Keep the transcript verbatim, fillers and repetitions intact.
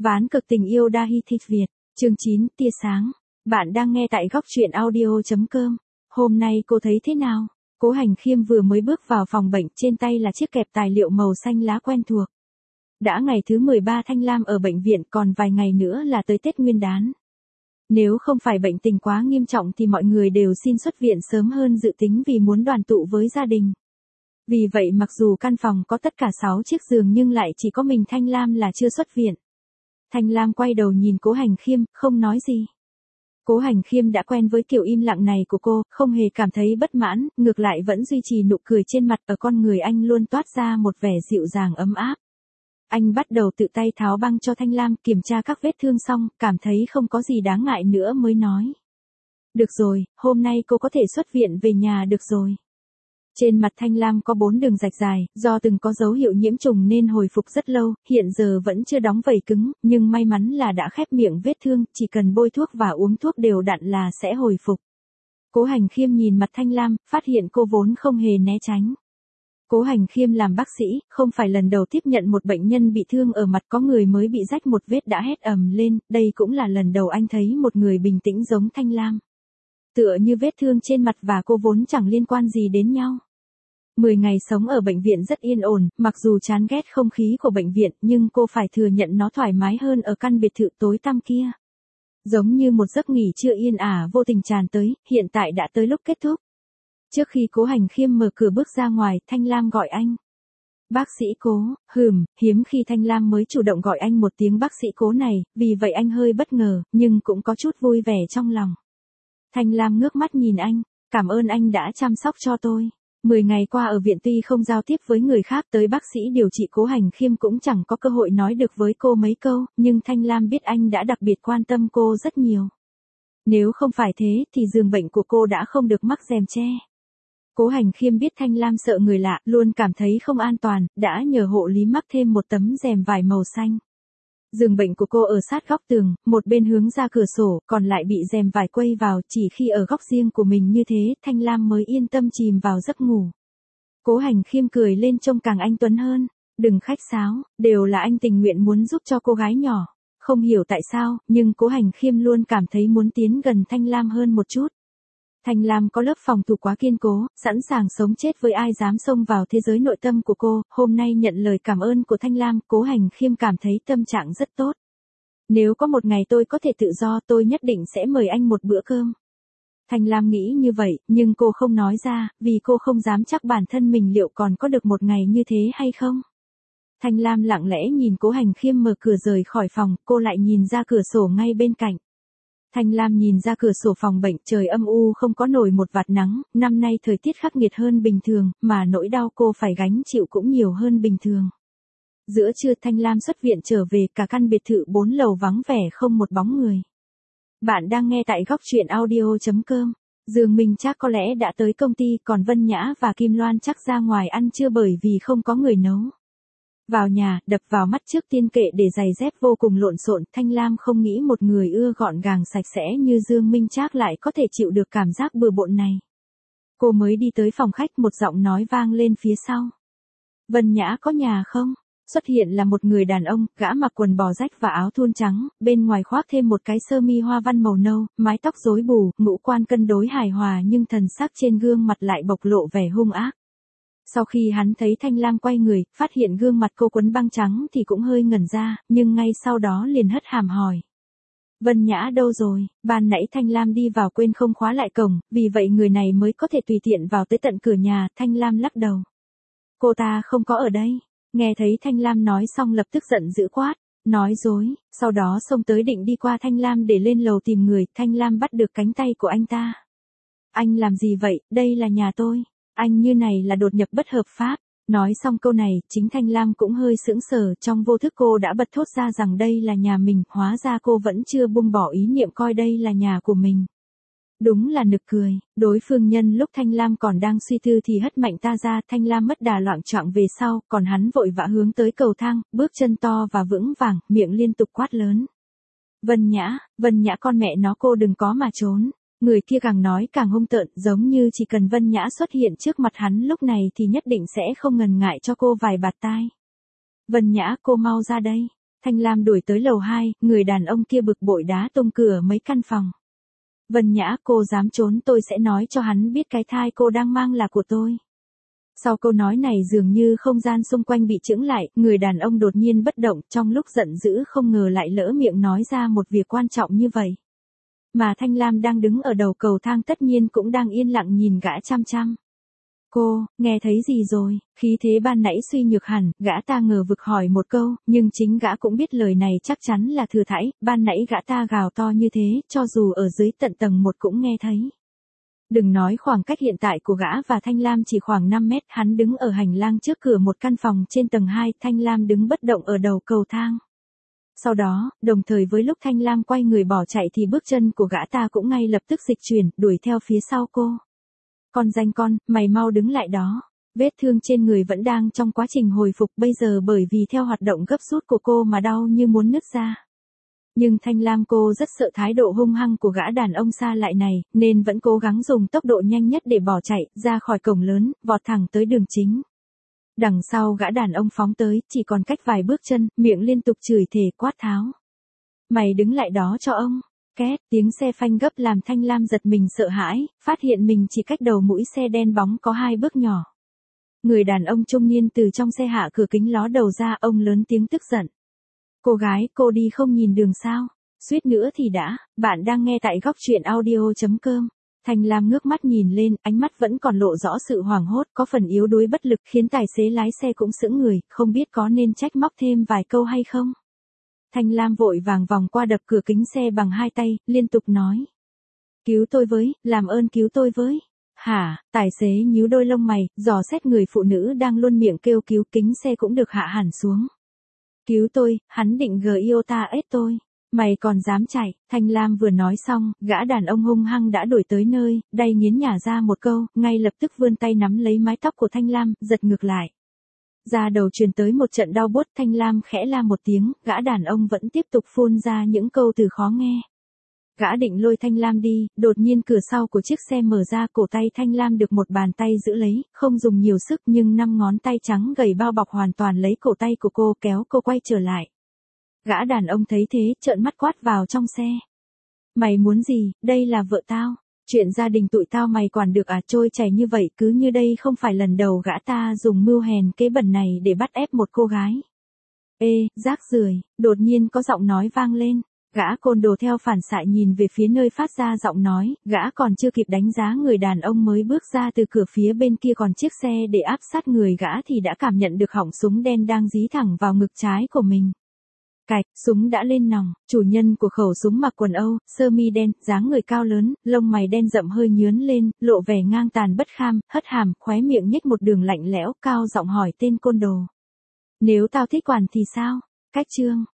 Ván cực tình yêu Dahi Thịt Việt, chương chín, tia sáng. Bạn đang nghe tại góc truyện audio.com. Hôm nay cô thấy thế nào? Cố Hành Khiêm vừa mới bước vào phòng bệnh, trên tay là chiếc kẹp tài liệu màu xanh lá quen thuộc. Đã ngày thứ mười ba Thanh Lam ở bệnh viện, còn vài ngày nữa là tới Tết Nguyên đán. Nếu không phải bệnh tình quá nghiêm trọng thì mọi người đều xin xuất viện sớm hơn dự tính vì muốn đoàn tụ với gia đình. Vì vậy mặc dù căn phòng có tất cả sáu chiếc giường nhưng lại chỉ có mình Thanh Lam là chưa xuất viện. Thanh Lam quay đầu nhìn Cố Hành Khiêm, không nói gì. Cố Hành Khiêm đã quen với kiểu im lặng này của cô, không hề cảm thấy bất mãn, ngược lại vẫn duy trì nụ cười trên mặt, ở con người anh luôn toát ra một vẻ dịu dàng ấm áp. Anh bắt đầu tự tay tháo băng cho Thanh Lam, kiểm tra các vết thương xong, cảm thấy không có gì đáng ngại nữa mới nói. Được rồi, hôm nay cô có thể xuất viện về nhà được rồi. Trên mặt Thanh Lam có bốn đường rạch dài, do từng có dấu hiệu nhiễm trùng nên hồi phục rất lâu, hiện giờ vẫn chưa đóng vảy cứng, nhưng may mắn là đã khép miệng vết thương, chỉ cần bôi thuốc và uống thuốc đều đặn là sẽ hồi phục. Cố Hành Khiêm nhìn mặt Thanh Lam, phát hiện cô vốn không hề né tránh. Cố Hành Khiêm làm bác sĩ, không phải lần đầu tiếp nhận một bệnh nhân bị thương ở mặt, có người mới bị rách một vết đã hét ầm lên, đây cũng là lần đầu anh thấy một người bình tĩnh giống Thanh Lam. Tựa như vết thương trên mặt và cô vốn chẳng liên quan gì đến nhau. Mười ngày sống ở bệnh viện rất yên ổn, mặc dù chán ghét không khí của bệnh viện nhưng cô phải thừa nhận nó thoải mái hơn ở căn biệt thự tối tăm kia. Giống như một giấc nghỉ trưa yên ả vô tình tràn tới, hiện tại đã tới lúc kết thúc. Trước khi Cố Hành Khiêm mở cửa bước ra ngoài, Thanh Lam gọi anh. Bác sĩ Cố, hừm, hiếm khi Thanh Lam mới chủ động gọi anh một tiếng bác sĩ Cố này, vì vậy anh hơi bất ngờ, nhưng cũng có chút vui vẻ trong lòng. Thanh Lam ngước mắt nhìn anh, cảm ơn anh đã chăm sóc cho tôi. Mười ngày qua ở viện tuy không giao tiếp với người khác, tới bác sĩ điều trị Cố Hành Khiêm cũng chẳng có cơ hội nói được với cô mấy câu, nhưng Thanh Lam biết anh đã đặc biệt quan tâm cô rất nhiều. Nếu không phải thế thì giường bệnh của cô đã không được mắc rèm che. Cố Hành Khiêm biết Thanh Lam sợ người lạ, luôn cảm thấy không an toàn, đã nhờ hộ lý mắc thêm một tấm rèm vải màu xanh. Giường bệnh của cô ở sát góc tường, một bên hướng ra cửa sổ, còn lại bị rèm vải quây vào, chỉ khi ở góc riêng của mình như thế, Thanh Lam mới yên tâm chìm vào giấc ngủ. Cố Hành Khiêm cười lên trông càng anh tuấn hơn, đừng khách sáo, đều là anh tình nguyện muốn giúp cho cô gái nhỏ. Không hiểu tại sao, nhưng Cố Hành Khiêm luôn cảm thấy muốn tiến gần Thanh Lam hơn một chút. Thanh Lam có lớp phòng thủ quá kiên cố, sẵn sàng sống chết với ai dám xông vào thế giới nội tâm của cô, hôm nay nhận lời cảm ơn của Thanh Lam, Cố Hành Khiêm cảm thấy tâm trạng rất tốt. Nếu có một ngày tôi có thể tự do, tôi nhất định sẽ mời anh một bữa cơm. Thanh Lam nghĩ như vậy, nhưng cô không nói ra, vì cô không dám chắc bản thân mình liệu còn có được một ngày như thế hay không. Thanh Lam lặng lẽ nhìn Cố Hành Khiêm mở cửa rời khỏi phòng, cô lại nhìn ra cửa sổ ngay bên cạnh. Thanh Lam nhìn ra cửa sổ phòng bệnh, trời âm u không có nổi một vạt nắng, năm nay thời tiết khắc nghiệt hơn bình thường, mà nỗi đau cô phải gánh chịu cũng nhiều hơn bình thường. Giữa trưa Thanh Lam xuất viện trở về, cả căn biệt thự bốn lầu vắng vẻ không một bóng người. Bạn đang nghe tại góc truyện audio.com. Dương Minh Trác có lẽ đã tới công ty, còn Vân Nhã và Kim Loan chắc ra ngoài ăn trưa bởi vì không có người nấu. Vào nhà, đập vào mắt trước tiên kệ để giày dép vô cùng lộn xộn, Thanh Lam không nghĩ một người ưa gọn gàng sạch sẽ như Dương Minh Trác lại có thể chịu được cảm giác bừa bộn này. Cô mới đi tới phòng khách, một giọng nói vang lên phía sau. Vân Nhã có nhà không? Xuất hiện là một người đàn ông, gã mặc quần bò rách và áo thun trắng, bên ngoài khoác thêm một cái sơ mi hoa văn màu nâu, mái tóc rối bù, ngũ quan cân đối hài hòa nhưng thần sắc trên gương mặt lại bộc lộ vẻ hung ác. Sau khi hắn thấy Thanh Lam quay người, phát hiện gương mặt cô quấn băng trắng thì cũng hơi ngẩn ra, nhưng ngay sau đó liền hất hàm hỏi. Vân Nhã đâu rồi? Ban nãy Thanh Lam đi vào quên không khóa lại cổng, vì vậy người này mới có thể tùy tiện vào tới tận cửa nhà, Thanh Lam lắc đầu. Cô ta không có ở đây. Nghe thấy Thanh Lam nói xong lập tức giận dữ quát, nói dối, sau đó xông tới định đi qua Thanh Lam để lên lầu tìm người, Thanh Lam bắt được cánh tay của anh ta. Anh làm gì vậy, đây là nhà tôi. Anh như này là đột nhập bất hợp pháp. Nói xong câu này, chính Thanh Lam cũng hơi sững sờ, trong vô thức cô đã bật thốt ra rằng đây là nhà mình, hóa ra cô vẫn chưa buông bỏ ý niệm coi đây là nhà của mình. Đúng là nực cười, đối phương nhân lúc Thanh Lam còn đang suy tư thì hất mạnh ta ra, Thanh Lam mất đà loạng choạng về sau, còn hắn vội vã hướng tới cầu thang, bước chân to và vững vàng, miệng liên tục quát lớn. Vân Nhã, Vân Nhã con mẹ nó cô đừng có mà trốn. Người kia càng nói càng hung tợn, giống như chỉ cần Vân Nhã xuất hiện trước mặt hắn lúc này thì nhất định sẽ không ngần ngại cho cô vài bạt tai. Vân Nhã cô mau ra đây. Thanh Lam đuổi tới lầu hai, người đàn ông kia bực bội đá tung cửa mấy căn phòng. Vân Nhã, cô dám trốn tôi sẽ nói cho hắn biết cái thai cô đang mang là của tôi. Sau câu nói này dường như không gian xung quanh bị chững lại, người đàn ông đột nhiên bất động, trong lúc giận dữ không ngờ lại lỡ miệng nói ra một việc quan trọng như vậy. Mà Thanh Lam đang đứng ở đầu cầu thang tất nhiên cũng đang yên lặng nhìn gã chăm chăm. Cô, nghe thấy gì rồi? Khí thế ban nãy suy nhược hẳn, gã ta ngờ vực hỏi một câu, nhưng chính gã cũng biết lời này chắc chắn là thừa thãi, ban nãy gã ta gào to như thế, cho dù ở dưới tận tầng một cũng nghe thấy. Đừng nói khoảng cách hiện tại của gã và Thanh Lam chỉ khoảng năm mét, hắn đứng ở hành lang trước cửa một căn phòng trên tầng hai, Thanh Lam đứng bất động ở đầu cầu thang. Sau đó, đồng thời với lúc Thanh Lam quay người bỏ chạy thì bước chân của gã ta cũng ngay lập tức dịch chuyển, đuổi theo phía sau cô. Con danh con, mày mau đứng lại đó. Vết thương trên người vẫn đang trong quá trình hồi phục bây giờ bởi vì theo hoạt động gấp rút của cô mà đau như muốn nứt ra. Nhưng Thanh Lam cô rất sợ thái độ hung hăng của gã đàn ông xa lạ này, nên vẫn cố gắng dùng tốc độ nhanh nhất để bỏ chạy, ra khỏi cổng lớn, vọt thẳng tới đường chính. Đằng sau gã đàn ông phóng tới, chỉ còn cách vài bước chân, miệng liên tục chửi thề quát tháo. Mày đứng lại đó cho ông. Két, tiếng xe phanh gấp làm Thanh Lam giật mình sợ hãi, phát hiện mình chỉ cách đầu mũi xe đen bóng có hai bước nhỏ. Người đàn ông trung niên từ trong xe hạ cửa kính ló đầu ra, ông lớn tiếng tức giận. Cô gái, cô đi không nhìn đường sao? Suýt nữa thì đã, bạn đang nghe tại góc truyện audio chấm com. Thanh Lam ngước mắt nhìn lên, ánh mắt vẫn còn lộ rõ sự hoảng hốt, có phần yếu đuối bất lực, khiến tài xế lái xe cũng sững người, không biết có nên trách móc thêm vài câu hay không. Thanh Lam vội vàng vòng qua đập cửa kính xe bằng hai tay, liên tục nói. Cứu tôi với, làm ơn cứu tôi với. Hả, tài xế nhíu đôi lông mày, dò xét người phụ nữ đang luôn miệng kêu cứu, kính xe cũng được hạ hẳn xuống. Cứu tôi, hắn định giota ết tôi. Mày còn dám chạy, Thanh Lam vừa nói xong, gã đàn ông hung hăng đã đuổi tới nơi, đay nghiến nhả ra một câu, ngay lập tức vươn tay nắm lấy mái tóc của Thanh Lam, giật ngược lại. Da đầu truyền tới một trận đau buốt, Thanh Lam khẽ la một tiếng, gã đàn ông vẫn tiếp tục phun ra những câu từ khó nghe. Gã định lôi Thanh Lam đi, đột nhiên cửa sau của chiếc xe mở ra, cổ tay Thanh Lam được một bàn tay giữ lấy, không dùng nhiều sức nhưng năm ngón tay trắng gầy bao bọc hoàn toàn lấy cổ tay của cô, kéo cô quay trở lại. Gã đàn ông thấy thế, trợn mắt quát vào trong xe. Mày muốn gì, đây là vợ tao. Chuyện gia đình tụi tao mày quản được à? Trôi chảy như vậy, cứ như đây không phải lần đầu gã ta dùng mưu hèn kế bẩn này để bắt ép một cô gái. Ê, rác rưởi, đột nhiên có giọng nói vang lên. Gã côn đồ theo phản xạ nhìn về phía nơi phát ra giọng nói, gã còn chưa kịp đánh giá người đàn ông mới bước ra từ cửa phía bên kia còn chiếc xe để áp sát người gã thì đã cảm nhận được họng súng đen đang dí thẳng vào ngực trái của mình. Cạch, súng đã lên nòng, chủ nhân của khẩu súng mặc quần Âu, sơ mi đen, dáng người cao lớn, lông mày đen rậm hơi nhướn lên, lộ vẻ ngang tàn bất kham, hất hàm, khóe miệng nhếch một đường lạnh lẽo, cao giọng hỏi tên côn đồ. Nếu tao thích quản thì sao? Cách chương,